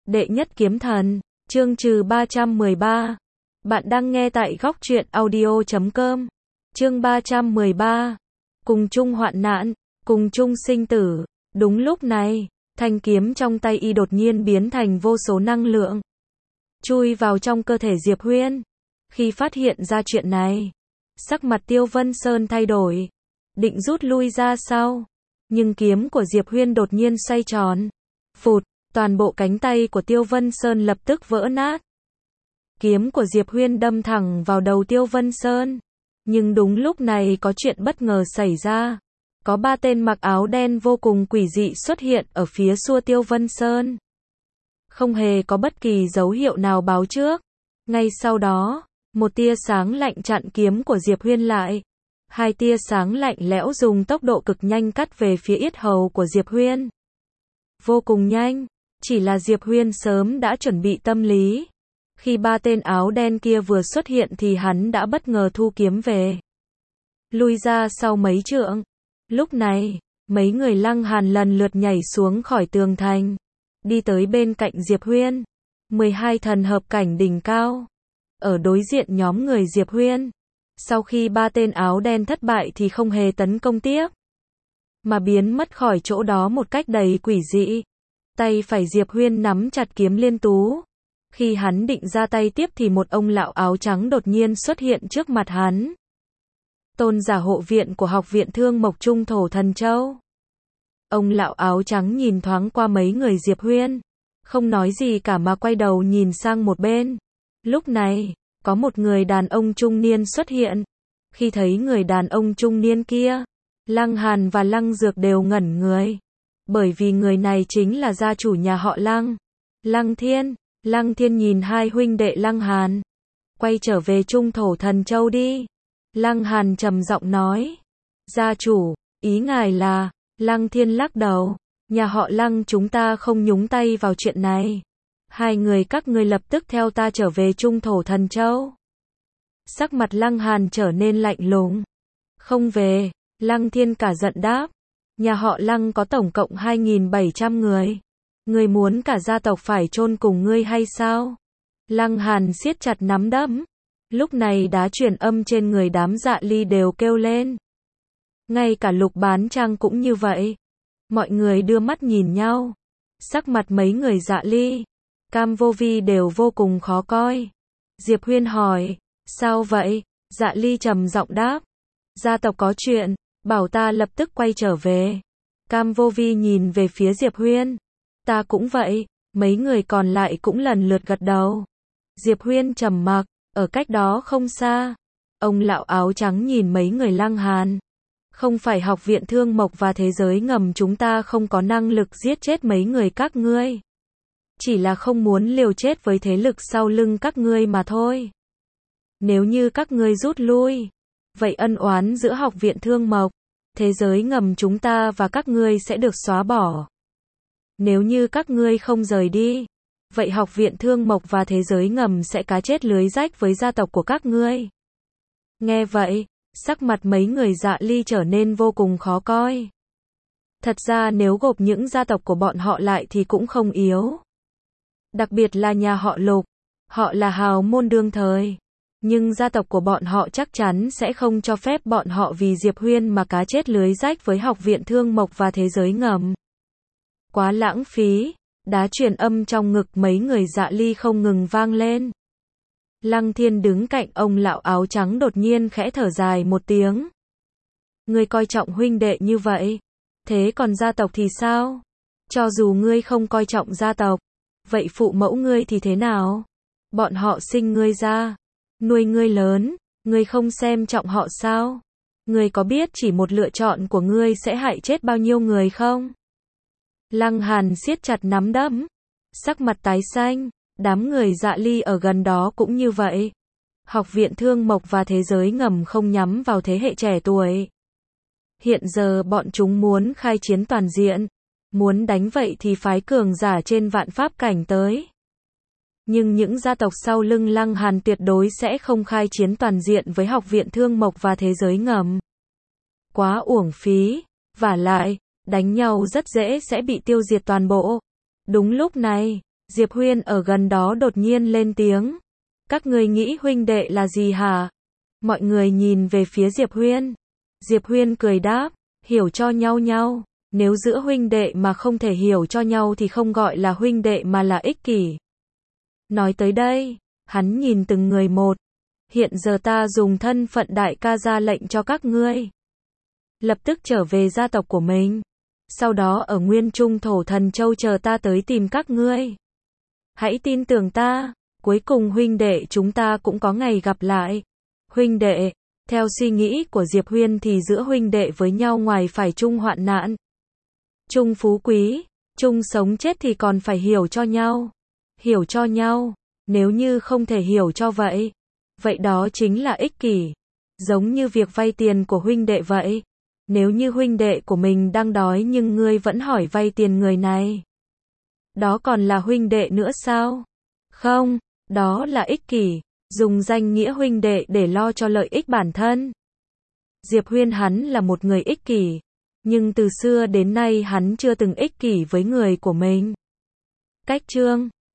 Đệ nhất kiếm thần, chương trừ 313. Bạn đang nghe tại góc truyện audio.com. Chương 313. Cùng chung hoạn nạn, cùng chung sinh tử. Đúng lúc này, thanh kiếm trong tay y đột nhiên biến thành vô số năng lượng, chui vào trong cơ thể Diệp Huyên. Khi phát hiện ra chuyện này, sắc mặt Tiêu Vân Sơn thay đổi, định rút lui ra sau. Nhưng kiếm của Diệp Huyên đột nhiên xoay tròn. Phụt, toàn bộ cánh tay của Tiêu Vân Sơn lập tức vỡ nát. Kiếm của Diệp Huyên đâm thẳng vào đầu Tiêu Vân Sơn. Nhưng đúng lúc này có chuyện bất ngờ xảy ra. Có 3 tên mặc áo đen vô cùng quỷ dị xuất hiện ở phía sau Tiêu Vân Sơn. Không hề có bất kỳ dấu hiệu nào báo trước. Ngay sau đó, một tia sáng lạnh chặn kiếm của Diệp Huyên lại. 2 tia sáng lạnh lẽo dùng tốc độ cực nhanh cắt về phía yết hầu của Diệp Huyên. Vô cùng nhanh, chỉ là Diệp Huyên sớm đã chuẩn bị tâm lý. Khi 3 tên áo đen kia vừa xuất hiện thì hắn đã bất ngờ thu kiếm về, lui ra sau mấy trượng. Lúc này, mấy người Lăng Hàn lần lượt nhảy xuống khỏi tường thành, đi tới bên cạnh Diệp Huyên. 12 thần hợp cảnh đỉnh cao, ở đối diện nhóm người Diệp Huyên. Sau khi 3 tên áo đen thất bại thì không hề tấn công tiếp, mà biến mất khỏi chỗ đó một cách đầy quỷ dị. Tay phải Diệp Huyên nắm chặt kiếm liên tú. Khi hắn định ra tay tiếp thì một ông lão áo trắng đột nhiên xuất hiện trước mặt hắn. Tôn giả hộ viện của Học viện Thương Mộc Trung Thổ Thần Châu. Ông lão áo trắng nhìn thoáng qua mấy người Diệp Huyên, không nói gì cả mà quay đầu nhìn sang một bên. Lúc này, có một người đàn ông trung niên xuất hiện. Khi thấy người đàn ông trung niên kia, Lăng Hàn và Lăng Dược đều ngẩn người. Bởi vì người này chính là gia chủ nhà họ Lăng, Lăng Thiên. Lăng Thiên nhìn hai huynh đệ Lăng Hàn. Quay trở về Trung Thổ Thần Châu đi. Lăng Hàn trầm giọng nói. Gia chủ, ý ngài là? Lăng Thiên lắc đầu. Nhà họ Lăng chúng ta không nhúng tay vào chuyện này. Hai người các ngươi lập tức theo ta trở về Trung Thổ Thần Châu. Sắc mặt Lăng Hàn trở nên lạnh lùng. Không về. Lăng Thiên cả giận đáp. Nhà họ Lăng có tổng cộng 2.700 người. Ngươi muốn cả gia tộc phải chôn cùng ngươi hay sao? Lăng Hàn siết chặt nắm đấm. Lúc này đá truyền âm trên người đám Dạ Ly đều kêu lên. Ngay cả Lục Bán Trang cũng như vậy. Mọi người đưa mắt nhìn nhau. Sắc mặt mấy người Dạ Ly, Cam Vô Vi đều vô cùng khó coi. Diệp Huyên hỏi, sao vậy? Dạ Ly trầm giọng đáp. Gia tộc có chuyện, bảo ta lập tức quay trở về. Cam Vô Vi nhìn về phía Diệp Huyên. Ta cũng vậy. Mấy người còn lại cũng lần lượt gật đầu. Diệp Huyên trầm mặc, ở cách đó không xa. Ông lão áo trắng nhìn mấy người Lăng Hàn. Không phải Học viện Thương Mộc và Thế giới ngầm chúng ta không có năng lực giết chết mấy người các ngươi. Chỉ là không muốn liều chết với thế lực sau lưng các ngươi mà thôi. Nếu như các ngươi rút lui, vậy ân oán giữa Học viện Thương Mộc, Thế giới ngầm chúng ta và các ngươi sẽ được xóa bỏ. Nếu như các ngươi không rời đi, vậy Học viện Thương Mộc và Thế giới ngầm sẽ cá chết lưới rách với gia tộc của các ngươi. Nghe vậy, sắc mặt mấy người Dạ Ly trở nên vô cùng khó coi. Thật ra nếu gộp những gia tộc của bọn họ lại thì cũng không yếu. Đặc biệt là nhà họ Lục, họ là hào môn đương thời. Nhưng gia tộc của bọn họ chắc chắn sẽ không cho phép bọn họ vì Diệp Huyên mà cá chết lưới rách với Học viện Thương Mộc và Thế giới ngầm. Quá lãng phí. Đá truyền âm trong ngực mấy người Dạ Ly không ngừng vang lên. Lăng Thiên đứng cạnh ông lão áo trắng đột nhiên khẽ thở dài một tiếng. Ngươi coi trọng huynh đệ như vậy, thế còn gia tộc thì sao? Cho dù ngươi không coi trọng gia tộc, vậy phụ mẫu ngươi thì thế nào? Bọn họ sinh ngươi ra, nuôi ngươi lớn, ngươi không xem trọng họ sao? Ngươi có biết chỉ một lựa chọn của ngươi sẽ hại chết bao nhiêu người không? Lăng Hàn siết chặt nắm đấm, sắc mặt tái xanh. Đám người Dạ Ly ở gần đó cũng như vậy. Học viện Thương Mộc và Thế giới ngầm không nhắm vào thế hệ trẻ tuổi. Hiện giờ bọn chúng muốn khai chiến toàn diện. Muốn đánh vậy thì phái cường giả trên vạn pháp cảnh tới. Nhưng những gia tộc sau lưng Lăng Hàn tuyệt đối sẽ không khai chiến toàn diện với Học viện Thương Mộc và Thế giới ngầm. Quá uổng phí. Vả lại, đánh nhau rất dễ sẽ bị tiêu diệt toàn bộ. Đúng lúc này, Diệp Huyên ở gần đó đột nhiên lên tiếng. Các ngươi nghĩ huynh đệ là gì hả? Mọi người nhìn về phía Diệp Huyên. Diệp Huyên cười đáp, hiểu cho nhau nhau. Nếu giữa huynh đệ mà không thể hiểu cho nhau thì không gọi là huynh đệ mà là ích kỷ. Nói tới đây, hắn nhìn từng người một. Hiện giờ ta dùng thân phận đại ca ra lệnh cho các ngươi. Lập tức trở về gia tộc của mình. Sau đó ở Nguyên Trung Thổ Thần Châu chờ ta tới tìm các ngươi. Hãy tin tưởng ta, cuối cùng huynh đệ chúng ta cũng có ngày gặp lại. Huynh đệ, theo suy nghĩ của Diệp Huyên thì giữa huynh đệ với nhau ngoài phải chung hoạn nạn, chung phú quý, chung sống chết thì còn phải hiểu cho nhau. Hiểu cho nhau, nếu như không thể hiểu cho vậy, vậy đó chính là ích kỷ. Giống như việc vay tiền của huynh đệ vậy. Nếu như huynh đệ của mình đang đói nhưng ngươi vẫn hỏi vay tiền người này, đó còn là huynh đệ nữa sao? Không, đó là ích kỷ, dùng danh nghĩa huynh đệ để lo cho lợi ích bản thân. Diệp Huyên hắn là một người ích kỷ, nhưng từ xưa đến nay hắn chưa từng ích kỷ với người của mình. Cách chương